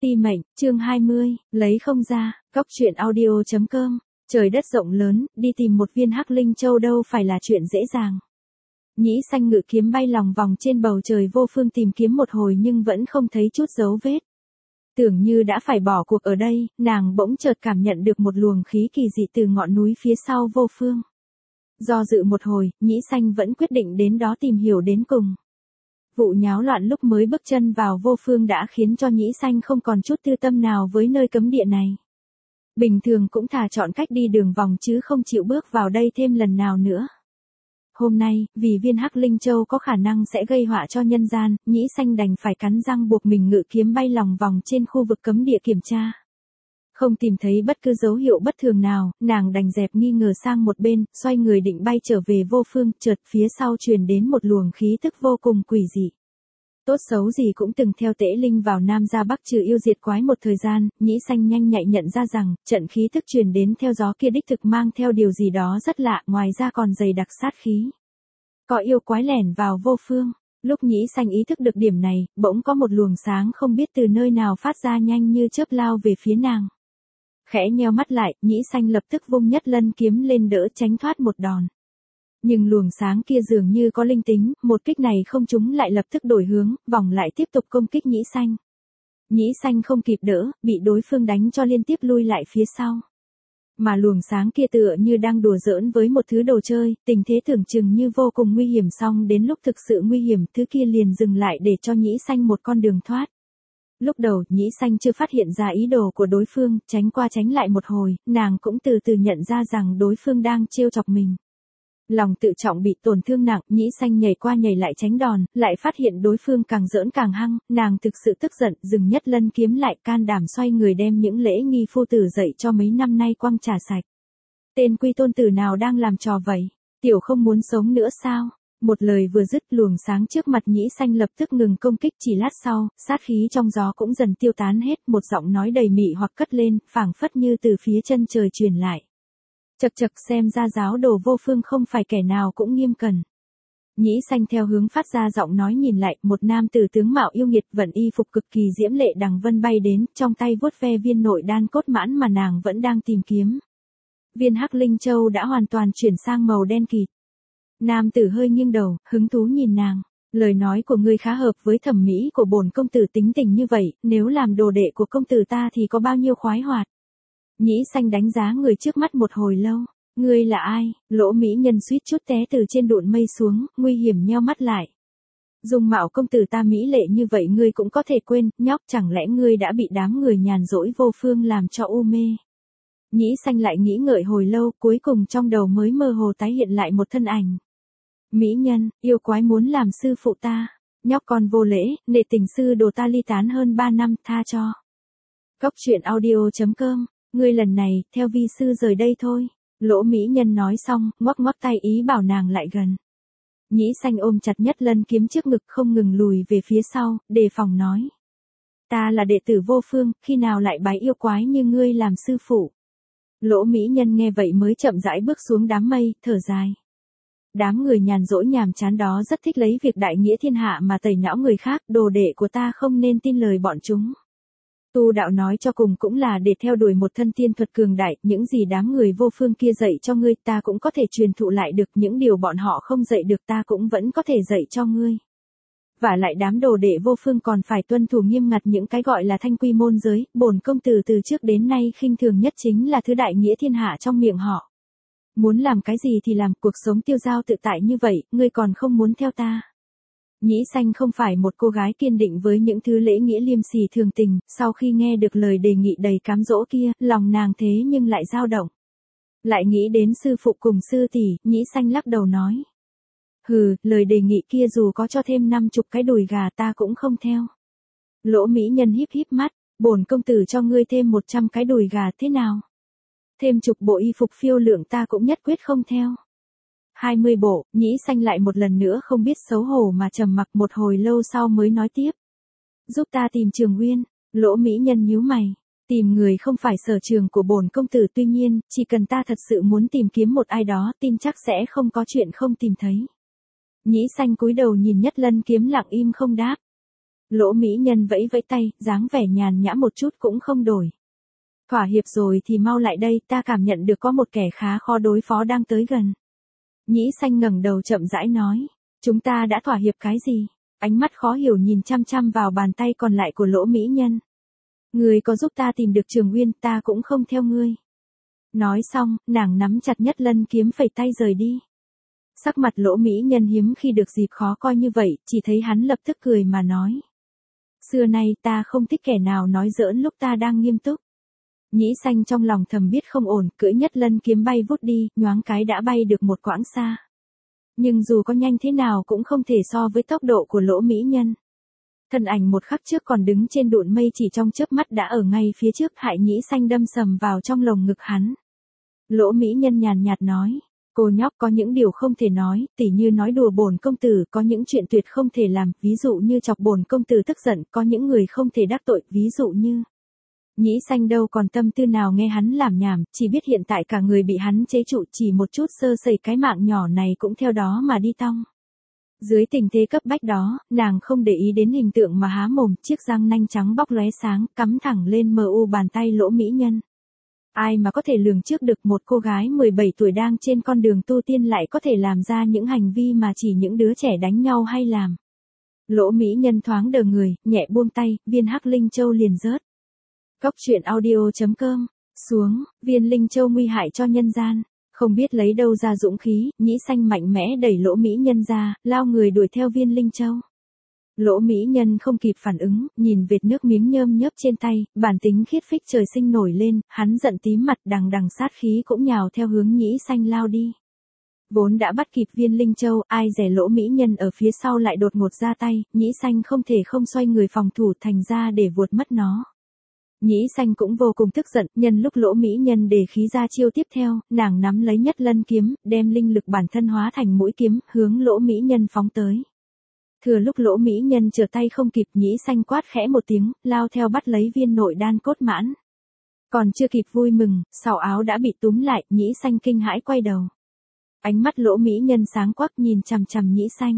Ti mệnh, chương 20, lấy không ra, góc truyện audio.com, trời đất rộng lớn, đi tìm một viên hắc linh châu đâu phải là chuyện dễ dàng. Nhĩ xanh ngự kiếm bay lòng vòng trên bầu trời vô phương tìm kiếm một hồi nhưng vẫn không thấy chút dấu vết. Tưởng như đã phải bỏ cuộc ở đây, nàng bỗng chợt cảm nhận được một luồng khí kỳ dị từ ngọn núi phía sau vô phương. Do dự một hồi, nhĩ xanh vẫn quyết định đến đó tìm hiểu đến cùng. Vụ nháo loạn lúc mới bước chân vào vô phương đã khiến cho nhĩ xanh không còn chút tư tâm nào với nơi cấm địa này. Bình thường cũng thà chọn cách đi đường vòng chứ không chịu bước vào đây thêm lần nào nữa. Hôm nay, vì viên hắc linh châu có khả năng sẽ gây họa cho nhân gian, nhĩ xanh đành phải cắn răng buộc mình ngự kiếm bay lòng vòng trên khu vực cấm địa kiểm tra. Không tìm thấy bất cứ dấu hiệu bất thường nào, nàng đành dẹp nghi ngờ sang một bên, xoay người định bay trở về vô phương, chợt phía sau truyền đến một luồng khí tức vô cùng quỷ dị. Tốt xấu gì cũng từng theo Tễ Linh vào Nam ra Bắc trừ yêu diệt quái một thời gian, nhĩ xanh nhanh nhạy nhận ra rằng, trận khí tức truyền đến theo gió kia đích thực mang theo điều gì đó rất lạ, ngoài ra còn dày đặc sát khí. Có yêu quái lẻn vào vô phương. Lúc nhĩ xanh ý thức được điểm này, bỗng có một luồng sáng không biết từ nơi nào phát ra nhanh như chớp lao về phía nàng. Khẽ nheo mắt lại, nhĩ xanh lập tức vung nhất lân kiếm lên đỡ tránh thoát một đòn. Nhưng luồng sáng kia dường như có linh tính, một kích này không trúng lại lập tức đổi hướng, vòng lại tiếp tục công kích nhĩ xanh. Nhĩ xanh không kịp đỡ, bị đối phương đánh cho liên tiếp lui lại phía sau. Mà luồng sáng kia tựa như đang đùa giỡn với một thứ đồ chơi, tình thế tưởng chừng như vô cùng nguy hiểm, song đến lúc thực sự nguy hiểm, thứ kia liền dừng lại để cho nhĩ xanh một con đường thoát. Lúc đầu, nhĩ xanh chưa phát hiện ra ý đồ của đối phương, tránh qua tránh lại một hồi, nàng cũng từ từ nhận ra rằng đối phương đang trêu chọc mình. Lòng tự trọng bị tổn thương nặng, nhĩ xanh nhảy qua nhảy lại tránh đòn, lại phát hiện đối phương càng giỡn càng hăng, nàng thực sự tức giận, dừng nhất lân kiếm lại, can đảm xoay người đem những lễ nghi phu tử dạy cho mấy năm nay quăng trà sạch. Tên quy tôn tử nào đang làm trò vậy? Tiểu không muốn sống nữa sao? Một lời vừa dứt, luồng sáng trước mặt nhĩ xanh lập tức ngừng công kích, chỉ lát sau, sát khí trong gió cũng dần tiêu tán hết, một giọng nói đầy mị hoặc cất lên, phảng phất như từ phía chân trời truyền lại. Chậc chậc, xem ra giáo đồ vô phương không phải kẻ nào cũng nghiêm cẩn. Nhĩ xanh theo hướng phát ra giọng nói nhìn lại, một nam tử tướng mạo yêu nghiệt vận y phục cực kỳ diễm lệ đằng vân bay đến, trong tay vuốt ve viên nội đan cốt mãn mà nàng vẫn đang tìm kiếm. Viên hắc linh châu đã hoàn toàn chuyển sang màu đen kịt. Nam tử hơi nghiêng đầu, hứng thú nhìn nàng. Lời nói của ngươi khá hợp với thẩm mỹ của bổn công tử, tính tình như vậy, nếu làm đồ đệ của công tử ta thì có bao nhiêu khoái hoạt. Nhĩ xanh đánh giá người trước mắt một hồi lâu. Ngươi là ai? Lỗ mỹ nhân suýt chút té từ trên đụn mây xuống, nguy hiểm nheo mắt lại. Dung mạo công tử ta mỹ lệ như vậy ngươi cũng có thể quên, nhóc, chẳng lẽ ngươi đã bị đám người nhàn rỗi vô phương làm cho u mê? Nhĩ xanh lại nghĩ ngợi hồi lâu, cuối cùng trong đầu mới mơ hồ tái hiện lại một thân ảnh. Mỹ nhân, yêu quái muốn làm sư phụ ta. Nhóc con vô lễ, nể tình sư đồ ta ly tán hơn 3 năm, tha cho. Góc truyện audio.com, ngươi lần này, theo vi sư rời đây thôi. Lỗ mỹ nhân nói xong, ngoắc ngoắc tay ý bảo nàng lại gần. Nhĩ xanh ôm chặt nhất lân kiếm trước ngực không ngừng lùi về phía sau, đề phòng nói. Ta là đệ tử vô phương, khi nào lại bái yêu quái như ngươi làm sư phụ. Lỗ mỹ nhân nghe vậy mới chậm rãi bước xuống đám mây, thở dài. Đám người nhàn rỗi nhàm chán đó rất thích lấy việc đại nghĩa thiên hạ mà tẩy não người khác, đồ đệ của ta không nên tin lời bọn chúng. Tu đạo nói cho cùng cũng là để theo đuổi một thân tiên thuật cường đại, những gì đám người vô phương kia dạy cho ngươi ta cũng có thể truyền thụ lại được, những điều bọn họ không dạy được ta cũng vẫn có thể dạy cho ngươi. Và lại đám đồ đệ vô phương còn phải tuân thủ nghiêm ngặt những cái gọi là thanh quy môn giới, bổn công tử từ trước đến nay khinh thường nhất chính là thứ đại nghĩa thiên hạ trong miệng họ. Muốn làm cái gì thì làm, cuộc sống tiêu dao tự tại như vậy, ngươi còn không muốn theo ta. Nhĩ xanh không phải một cô gái kiên định với những thứ lễ nghĩa liêm sỉ thường tình, sau khi nghe được lời đề nghị đầy cám dỗ kia, lòng nàng thế nhưng lại dao động. Lại nghĩ đến sư phụ cùng sư tỷ, nhĩ xanh lắc đầu nói. Hừ, lời đề nghị kia dù có cho thêm 50 cái đùi gà ta cũng không theo. Lỗ mỹ nhân híp híp mắt, bổn công tử cho ngươi thêm 100 cái đùi gà thế nào? Thêm 10 bộ y phục phiêu lượng ta cũng nhất quyết không theo. 20 bộ, nhĩ xanh lại một lần nữa không biết xấu hổ mà trầm mặc một hồi lâu sau mới nói tiếp. Giúp ta tìm Trường Uyên. Lỗ mỹ nhân nhíu mày. Tìm người không phải sở trường của bổn công tử, tuy nhiên, chỉ cần ta thật sự muốn tìm kiếm một ai đó, tin chắc sẽ không có chuyện không tìm thấy. Nhĩ xanh cúi đầu nhìn nhất lân kiếm lặng im không đáp. Lỗ mỹ nhân vẫy vẫy tay, dáng vẻ nhàn nhã một chút cũng không đổi. Thỏa hiệp rồi thì mau lại đây, ta cảm nhận được có một kẻ khá khó đối phó đang tới gần. Nhĩ xanh ngẩng đầu chậm rãi nói. Chúng ta đã thỏa hiệp cái gì? Ánh mắt khó hiểu nhìn chăm chăm vào bàn tay còn lại của lỗ mỹ nhân. Ngươi có giúp ta tìm được Trường Uyên, ta cũng không theo ngươi. Nói xong, nàng nắm chặt nhất lân kiếm phẩy tay rời đi. Sắc mặt lỗ mỹ nhân hiếm khi được dịp khó coi như vậy, chỉ thấy hắn lập tức cười mà nói. Xưa nay ta không thích kẻ nào nói giỡn lúc ta đang nghiêm túc. Nhĩ xanh trong lòng thầm biết không ổn, cưỡi nhất lân kiếm bay vút đi, nhoáng cái đã bay được một quãng xa. Nhưng dù có nhanh thế nào cũng không thể so với tốc độ của lỗ mỹ nhân. Thân ảnh một khắc trước còn đứng trên đụn mây chỉ trong chớp mắt đã ở ngay phía trước, hại nhĩ xanh đâm sầm vào trong lồng ngực hắn. Lỗ mỹ nhân nhàn nhạt nói. Cô nhóc, có những điều không thể nói, tỉ như nói đùa bổn công tử, có những chuyện tuyệt không thể làm, ví dụ như chọc bổn công tử tức giận, có những người không thể đắc tội, ví dụ như. Nhĩ xanh đâu còn tâm tư nào nghe hắn làm nhảm, chỉ biết hiện tại cả người bị hắn chế trụ, chỉ một chút sơ sẩy cái mạng nhỏ này cũng theo đó mà đi tong. Dưới tình thế cấp bách đó, nàng không để ý đến hình tượng mà há mồm, chiếc răng nanh trắng bóc lóe sáng, cắm thẳng lên mờ u bàn tay lỗ mỹ nhân. Ai mà có thể lường trước được một cô gái 17 tuổi đang trên con đường tu tiên lại có thể làm ra những hành vi mà chỉ những đứa trẻ đánh nhau hay làm. Lỗ mỹ nhân thoáng đờ người, nhẹ buông tay, viên hắc linh châu liền rớt. Cốc truyện audio.com, xuống, viên linh châu nguy hại cho nhân gian. Không biết lấy đâu ra dũng khí, nhĩ xanh mạnh mẽ đẩy lỗ mỹ nhân ra, lao người đuổi theo viên linh châu. Lỗ mỹ nhân không kịp phản ứng, nhìn vệt nước miếng nhơm nhớp trên tay, bản tính khiết phích trời sinh nổi lên, hắn giận tím mặt, đằng đằng sát khí cũng nhào theo hướng nhĩ xanh lao đi. Vốn đã bắt kịp viên linh châu, ai dè lỗ mỹ nhân ở phía sau lại đột ngột ra tay, nhĩ xanh không thể không xoay người phòng thủ thành ra để vuột mất nó. Nhĩ xanh cũng vô cùng tức giận, nhân lúc lỗ mỹ nhân đề khí ra chiêu tiếp theo, nàng nắm lấy nhất lân kiếm, đem linh lực bản thân hóa thành mũi kiếm, hướng lỗ mỹ nhân phóng tới. Thừa lúc lỗ mỹ nhân trở tay không kịp, nhĩ xanh quát khẽ một tiếng, lao theo bắt lấy viên nội đan cốt mãn. Còn chưa kịp vui mừng, sào áo đã bị túm lại, nhĩ xanh kinh hãi quay đầu. Ánh mắt lỗ mỹ nhân sáng quắc nhìn chằm chằm nhĩ xanh.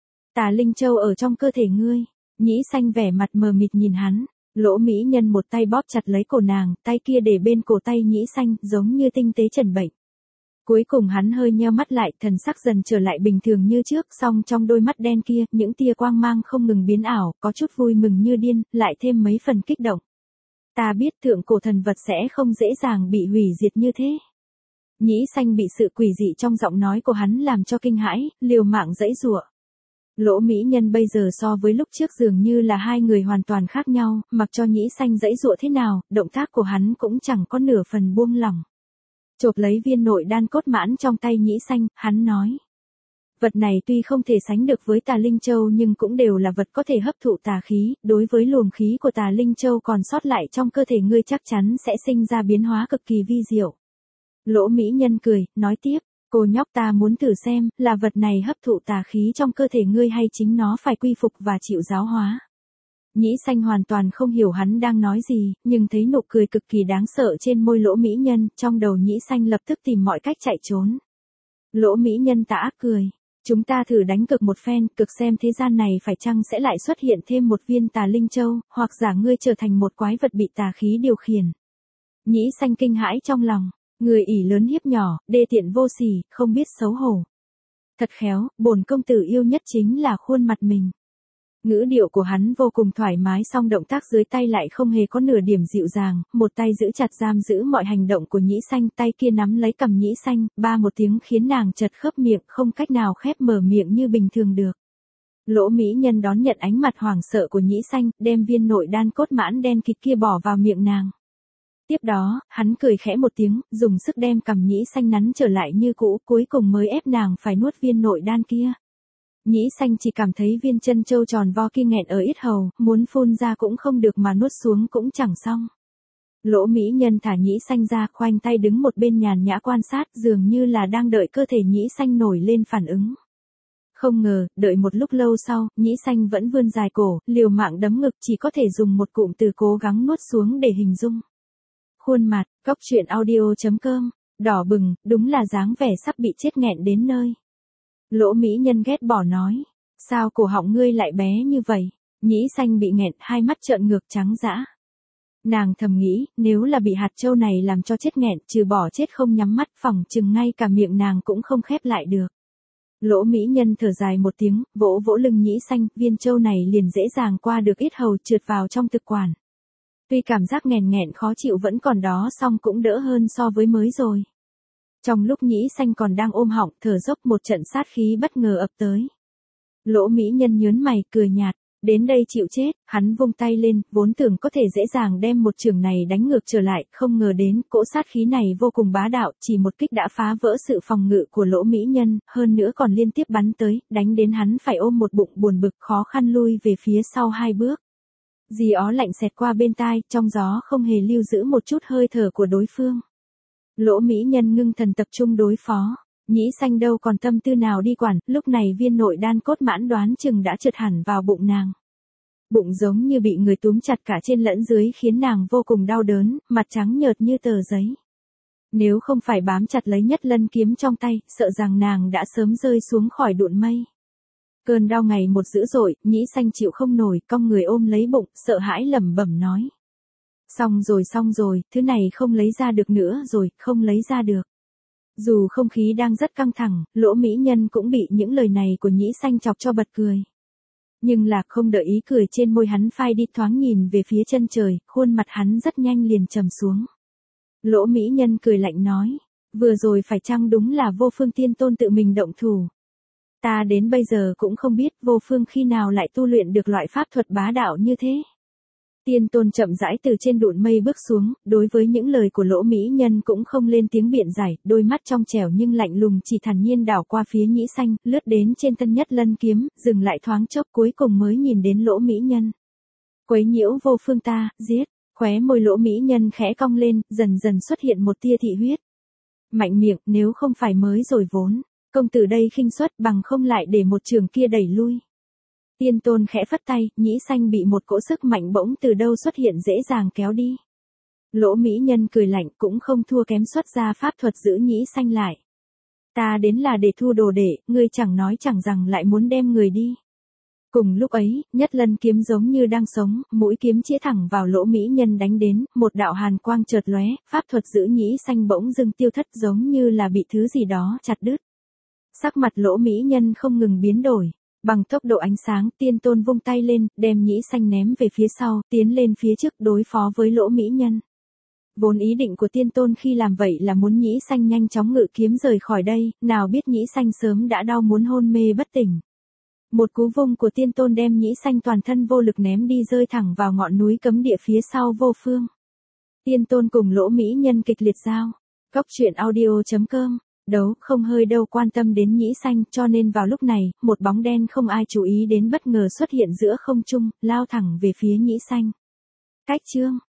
Tà linh châu ở trong cơ thể ngươi. Nhĩ xanh vẻ mặt mờ mịt nhìn hắn. Lỗ mỹ nhân một tay bóp chặt lấy cổ nàng, tay kia để bên cổ tay nhĩ xanh, giống như tinh tế trần bệnh. Cuối cùng hắn hơi nheo mắt lại, thần sắc dần trở lại bình thường như trước, song trong đôi mắt đen kia, những tia quang mang không ngừng biến ảo, có chút vui mừng như điên, lại thêm mấy phần kích động. Ta biết thượng cổ thần vật sẽ không dễ dàng bị hủy diệt như thế. Nhĩ xanh bị sự quỷ dị trong giọng nói của hắn làm cho kinh hãi, liều mạng giãy giụa. Lỗ mỹ nhân bây giờ so với lúc trước dường như là hai người hoàn toàn khác nhau, mặc cho nhĩ xanh giãy giụa thế nào, động tác của hắn cũng chẳng có nửa phần buông lỏng. Chộp lấy viên nội đan cốt mãn trong tay nhĩ xanh, hắn nói. Vật này tuy không thể sánh được với tà linh châu nhưng cũng đều là vật có thể hấp thụ tà khí, đối với luồng khí của tà linh châu còn sót lại trong cơ thể ngươi chắc chắn sẽ sinh ra biến hóa cực kỳ vi diệu. Lỗ mỹ nhân cười, nói tiếp, cô nhóc, ta muốn thử xem, là vật này hấp thụ tà khí trong cơ thể ngươi hay chính nó phải quy phục và chịu giáo hóa. Nhĩ xanh hoàn toàn không hiểu hắn đang nói gì, nhưng thấy nụ cười cực kỳ đáng sợ trên môi lỗ mỹ nhân, trong đầu nhĩ xanh lập tức tìm mọi cách chạy trốn. Lỗ mỹ nhân tà ác cười. Chúng ta thử đánh cực một phen, cực xem thế gian này phải chăng sẽ lại xuất hiện thêm một viên tà linh châu, hoặc giả ngươi trở thành một quái vật bị tà khí điều khiển. Nhĩ xanh kinh hãi trong lòng, người ỷ lớn hiếp nhỏ, đê tiện vô sỉ, không biết xấu hổ. Thật khéo, bổn công tử yêu nhất chính là khuôn mặt mình. Ngữ điệu của hắn vô cùng thoải mái, song động tác dưới tay lại không hề có nửa điểm dịu dàng, một tay giữ chặt giam giữ mọi hành động của nhĩ xanh, tay kia nắm lấy cằm nhĩ xanh, ba một tiếng khiến nàng chật khớp miệng, không cách nào khép mở miệng như bình thường được. Lỗ mỹ nhân đón nhận ánh mặt hoảng sợ của nhĩ xanh, đem viên nội đan cốt mãn đen kịt kia bỏ vào miệng nàng. Tiếp đó, hắn cười khẽ một tiếng, dùng sức đem cằm nhĩ xanh nắn trở lại như cũ, cuối cùng mới ép nàng phải nuốt viên nội đan kia. Nhĩ xanh chỉ cảm thấy viên chân châu tròn vo kia nghẹn ở yết hầu, muốn phun ra cũng không được mà nuốt xuống cũng chẳng xong. Lỗ mỹ nhân thả nhĩ xanh ra, khoanh tay đứng một bên nhàn nhã quan sát, dường như là đang đợi cơ thể nhĩ xanh nổi lên phản ứng. Không ngờ, đợi một lúc lâu sau, nhĩ xanh vẫn vươn dài cổ, liều mạng đấm ngực, chỉ có thể dùng một cụm từ cố gắng nuốt xuống để hình dung. Khuôn mặt, cốc truyện audio.com, đỏ bừng, đúng là dáng vẻ sắp bị chết nghẹn đến nơi. Lỗ mỹ nhân ghét bỏ nói, sao cổ họng ngươi lại bé như vậy? Nhĩ Xanh bị nghẹn, hai mắt trợn ngược trắng dã. Nàng thầm nghĩ, nếu là bị hạt châu này làm cho chết nghẹn, trừ bỏ chết không nhắm mắt, phỏng chừng ngay cả miệng nàng cũng không khép lại được. Lỗ mỹ nhân thở dài một tiếng, vỗ vỗ lưng Nhĩ Xanh, viên châu này liền dễ dàng qua được yết hầu trượt vào trong thực quản. Tuy cảm giác nghèn nghẹn khó chịu vẫn còn đó, song cũng đỡ hơn so với mới rồi. Trong lúc Nhĩ Xanh còn đang ôm họng thở dốc, một trận sát khí bất ngờ ập tới. Lỗ mỹ nhân nhớn mày cười nhạt, đến đây chịu chết, hắn vung tay lên, vốn tưởng có thể dễ dàng đem một chưởng này đánh ngược trở lại, không ngờ đến, cỗ sát khí này vô cùng bá đạo, chỉ một kích đã phá vỡ sự phòng ngự của lỗ mỹ nhân, hơn nữa còn liên tiếp bắn tới, đánh đến hắn phải ôm một bụng buồn bực, khó khăn lui về phía sau 2 bước. Dì ó lạnh xẹt qua bên tai, trong gió không hề lưu giữ một chút hơi thở của đối phương. Lỗ mỹ nhân ngưng thần tập trung đối phó. Nhĩ Xanh đâu còn tâm tư nào đi quản, lúc này viên nội đan cốt mãn đoán chừng đã trượt hẳn vào bụng nàng. Bụng giống như bị người túm chặt cả trên lẫn dưới khiến nàng vô cùng đau đớn, mặt trắng nhợt như tờ giấy. Nếu không phải bám chặt lấy Nhất Lân kiếm trong tay, sợ rằng nàng đã sớm rơi xuống khỏi đụn mây. Cơn đau ngày một dữ dội, Nhĩ Xanh chịu không nổi, cong người ôm lấy bụng, sợ hãi lẩm bẩm nói. Xong rồi, thứ này không lấy ra được nữa rồi, không lấy ra được. Dù không khí đang rất căng thẳng, lỗ mỹ nhân cũng bị những lời này của Nhĩ Xanh chọc cho bật cười. Nhưng là không đợi ý cười trên môi hắn phai đi, thoáng nhìn về phía chân trời, khuôn mặt hắn rất nhanh liền trầm xuống. Lỗ mỹ nhân cười lạnh nói, vừa rồi phải chăng đúng là Vô Phương Tiên Tôn tự mình động thủ. Ta đến bây giờ cũng không biết Vô Phương khi nào lại tu luyện được loại pháp thuật bá đạo như thế. Tiên Tôn chậm rãi từ trên đụn mây bước xuống, đối với những lời của lỗ mỹ nhân cũng không lên tiếng biện giải, đôi mắt trong trẻo nhưng lạnh lùng chỉ thản nhiên đảo qua phía Nhĩ Xanh, lướt đến trên thân Nhất Lân kiếm, dừng lại thoáng chốc cuối cùng mới nhìn đến lỗ mỹ nhân. Quấy nhiễu Vô Phương ta, giết, khóe môi lỗ mỹ nhân khẽ cong lên, dần dần xuất hiện một tia thị huyết. Mạnh miệng, nếu không phải mới rồi vốn, công tử đây khinh suất, bằng không lại để một trường kia đẩy lui. Tiên Tôn khẽ phất tay, Nhĩ Xanh bị một cỗ sức mạnh bỗng từ đâu xuất hiện dễ dàng kéo đi. Lỗ mỹ nhân cười lạnh, cũng không thua kém, xuất ra pháp thuật giữ Nhĩ Xanh lại. Ta đến là để thu đồ đệ, ngươi chẳng nói chẳng rằng lại muốn đem người đi. Cùng lúc ấy, Nhất Lân kiếm giống như đang sống, mũi kiếm chĩa thẳng vào lỗ mỹ nhân đánh đến, một đạo hàn quang chợt lóe, pháp thuật giữ Nhĩ Xanh bỗng dưng tiêu thất, giống như là bị thứ gì đó chặt đứt. Sắc mặt lỗ mỹ nhân không ngừng biến đổi. Bằng tốc độ ánh sáng, Tiên Tôn vung tay lên, đem Nhĩ Xanh ném về phía sau, tiến lên phía trước đối phó với lỗ mỹ nhân. Vốn ý định của Tiên Tôn khi làm vậy là muốn Nhĩ Xanh nhanh chóng ngự kiếm rời khỏi đây, nào biết Nhĩ Xanh sớm đã đau muốn hôn mê bất tỉnh. Một cú vung của Tiên Tôn đem Nhĩ Xanh toàn thân vô lực ném đi, rơi thẳng vào ngọn núi cấm địa phía sau Vô Phương. Tiên Tôn cùng lỗ mỹ nhân kịch liệt giao. Goctruyện.audio.com Đấu không hơi đâu quan tâm đến Nhĩ Xanh, cho nên vào lúc này, một bóng đen không ai chú ý đến bất ngờ xuất hiện giữa không trung, lao thẳng về phía Nhĩ Xanh. Cách chương